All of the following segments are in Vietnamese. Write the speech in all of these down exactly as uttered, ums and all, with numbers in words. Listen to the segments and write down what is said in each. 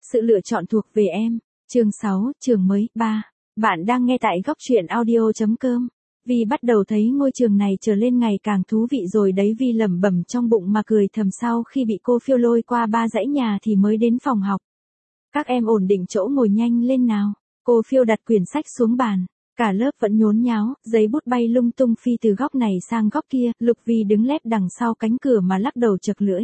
Sự lựa chọn thuộc về em. Chương sáu, trường mới, ba. Bạn đang nghe tại góc truyện audio chấm com. Vi bắt đầu thấy ngôi trường này trở lên ngày càng thú vị rồi đấy. Vi lẩm bẩm trong bụng mà cười thầm sau khi bị cô Phiêu lôi qua ba dãy nhà thì mới đến phòng học. Các em ổn định chỗ ngồi nhanh lên nào. Cô Phiêu đặt quyển sách xuống bàn. Cả lớp vẫn nhốn nháo, giấy bút bay lung tung phi từ góc này sang góc kia. Lục Vi đứng lép đằng sau cánh cửa mà lắc đầu chật lưỡi.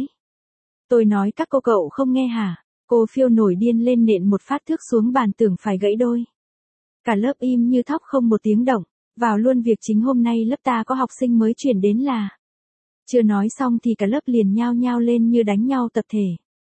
Tôi nói các cô cậu không nghe hả? Cô Phiêu nổi điên lên nện một phát thước xuống bàn tưởng phải gãy đôi. Cả lớp im như thóc không một tiếng động. Vào luôn việc chính, hôm nay lớp ta có học sinh mới chuyển đến là. Chưa nói xong thì cả lớp liền nhao nhao lên như đánh nhau tập thể.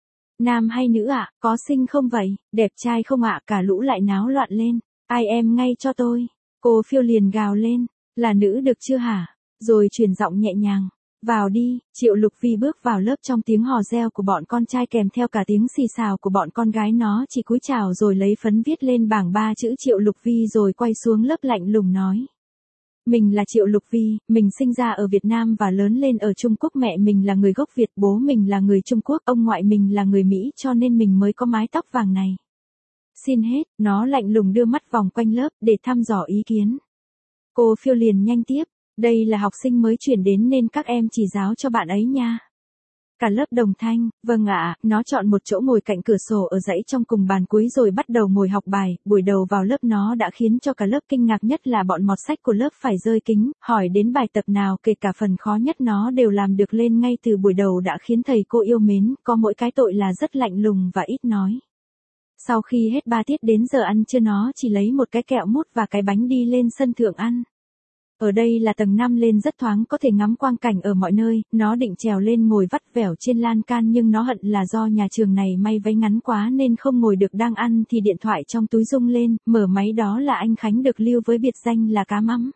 Nam hay nữ ạ, à? Có xinh không vậy, đẹp trai không ạ, à? Cả lũ lại náo loạn lên. Ai em ngay cho tôi. Cô Phiêu liền gào lên, là nữ được chưa hả? Rồi chuyển giọng nhẹ nhàng. Vào đi. Triệu Lục Vi bước vào lớp trong tiếng hò reo của bọn con trai kèm theo cả tiếng xì xào của bọn con gái. Nó chỉ cúi chào rồi lấy phấn viết lên bảng ba chữ Triệu Lục Vi rồi quay xuống lớp lạnh lùng nói. Mình là Triệu Lục Vi, mình sinh ra ở Việt Nam và lớn lên ở Trung Quốc. Mẹ mình là người gốc Việt, bố mình là người Trung Quốc, ông ngoại mình là người Mỹ cho nên mình mới có mái tóc vàng này. Xin hết, nó lạnh lùng đưa mắt vòng quanh lớp để thăm dò ý kiến. Cô Phiêu liền nhanh tiếp. Đây là học sinh mới chuyển đến nên các em chỉ giáo cho bạn ấy nha. Cả lớp đồng thanh, vâng ạ, nó chọn một chỗ ngồi cạnh cửa sổ ở dãy trong cùng bàn cuối rồi bắt đầu ngồi học bài. Buổi đầu vào lớp nó đã khiến cho cả lớp kinh ngạc, nhất là bọn mọt sách của lớp phải rơi kính, hỏi đến bài tập nào kể cả phần khó nhất nó đều làm được lên ngay từ buổi đầu đã khiến thầy cô yêu mến, có mỗi cái tội là rất lạnh lùng và ít nói. Sau khi hết ba tiết đến giờ ăn trưa nó chỉ lấy một cái kẹo mút và cái bánh đi lên sân thượng ăn. Ở đây là tầng năm lên rất thoáng, có thể ngắm quang cảnh ở mọi nơi. Nó định trèo lên ngồi vắt vẻo trên lan can nhưng nó hận là do nhà trường này may váy ngắn quá nên không ngồi được. Đang ăn thì điện thoại trong túi rung lên, mở máy đó là anh Khánh được lưu với biệt danh là Cá Mắm.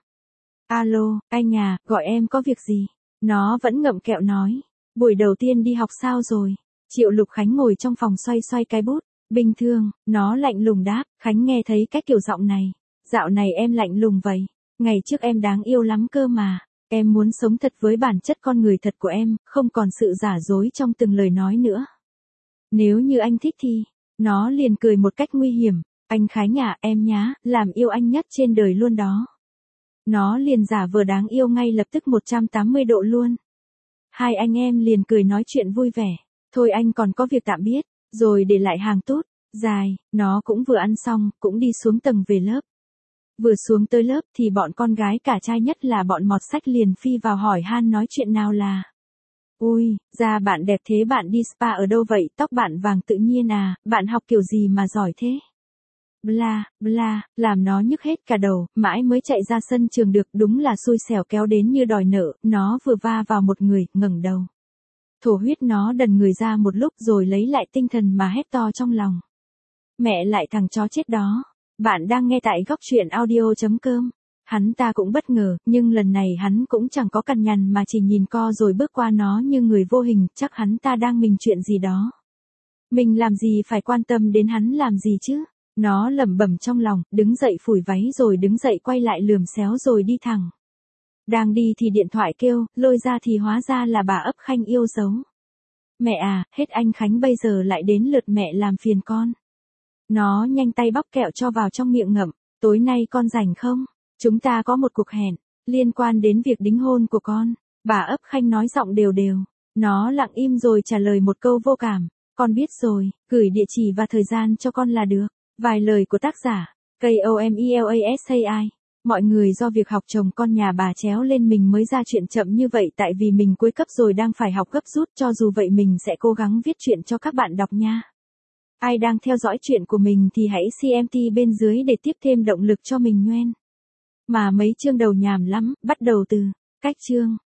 Alo, anh à, gọi em có việc gì? Nó vẫn ngậm kẹo nói. Buổi đầu tiên đi học sao rồi? Triệu Lục Khánh ngồi trong phòng xoay xoay cái bút. Bình thường, nó lạnh lùng đáp. Khánh nghe thấy cái kiểu giọng này. Dạo này em lạnh lùng vậy. Ngày trước em đáng yêu lắm cơ mà. Em muốn sống thật với bản chất con người thật của em, không còn sự giả dối trong từng lời nói nữa. Nếu như anh thích thì, nó liền cười một cách nguy hiểm. Anh Khánh à, em nhá, làm yêu anh nhất trên đời luôn đó. Nó liền giả vờ đáng yêu ngay lập tức một trăm tám mươi độ luôn. Hai anh em liền cười nói chuyện vui vẻ. Thôi anh còn có việc tạm biệt, rồi để lại hàng tút, dài. Nó cũng vừa ăn xong, cũng đi xuống tầng về lớp. Vừa xuống tới lớp thì bọn con gái cả trai nhất là bọn mọt sách liền phi vào hỏi han nói chuyện nào là. Ui, da bạn đẹp thế, bạn đi spa ở đâu vậy, tóc bạn vàng tự nhiên à, bạn học kiểu gì mà giỏi thế? Bla, bla, làm nó nhức hết cả đầu, mãi mới chạy ra sân trường được, đúng là xui xẻo kéo đến như đòi nợ. Nó vừa va vào một người, ngẩng đầu. Thổ huyết nó đần người ra một lúc rồi lấy lại tinh thần mà hét to trong lòng. Mẹ lại thằng chó chết đó. Bạn đang nghe tại góc truyện audio chấm com. Hắn ta cũng bất ngờ, nhưng lần này hắn cũng chẳng có cằn nhằn mà chỉ nhìn co rồi bước qua nó như người vô hình, chắc hắn ta đang mình chuyện gì đó. Mình làm gì phải quan tâm đến hắn làm gì chứ? Nó lẩm bẩm trong lòng, đứng dậy phủi váy rồi đứng dậy quay lại lườm xéo rồi đi thẳng. Đang đi thì điện thoại kêu, lôi ra thì hóa ra là bà ấp Khanh yêu dấu. Mẹ à, hết anh Khánh bây giờ lại đến lượt mẹ làm phiền con. Nó nhanh tay bóc kẹo cho vào trong miệng ngậm. Tối nay con rảnh không? Chúng ta có một cuộc hẹn, liên quan đến việc đính hôn của con. Bà ấp Khanh nói giọng đều đều. Nó lặng im rồi trả lời một câu vô cảm. Con biết rồi, gửi địa chỉ và thời gian cho con là được. Vài lời của tác giả, K O M E L A S A I. Mọi người do việc học chồng con nhà bà chéo lên mình mới ra chuyện chậm như vậy tại vì mình cuối cấp rồi đang phải học gấp rút, cho dù vậy mình sẽ cố gắng viết chuyện cho các bạn đọc nha. Ai đang theo dõi chuyện của mình thì hãy xê em tê bên dưới để tiếp thêm động lực cho mình nhoen. Mà mấy chương đầu nhàm lắm, bắt đầu từ cách chương.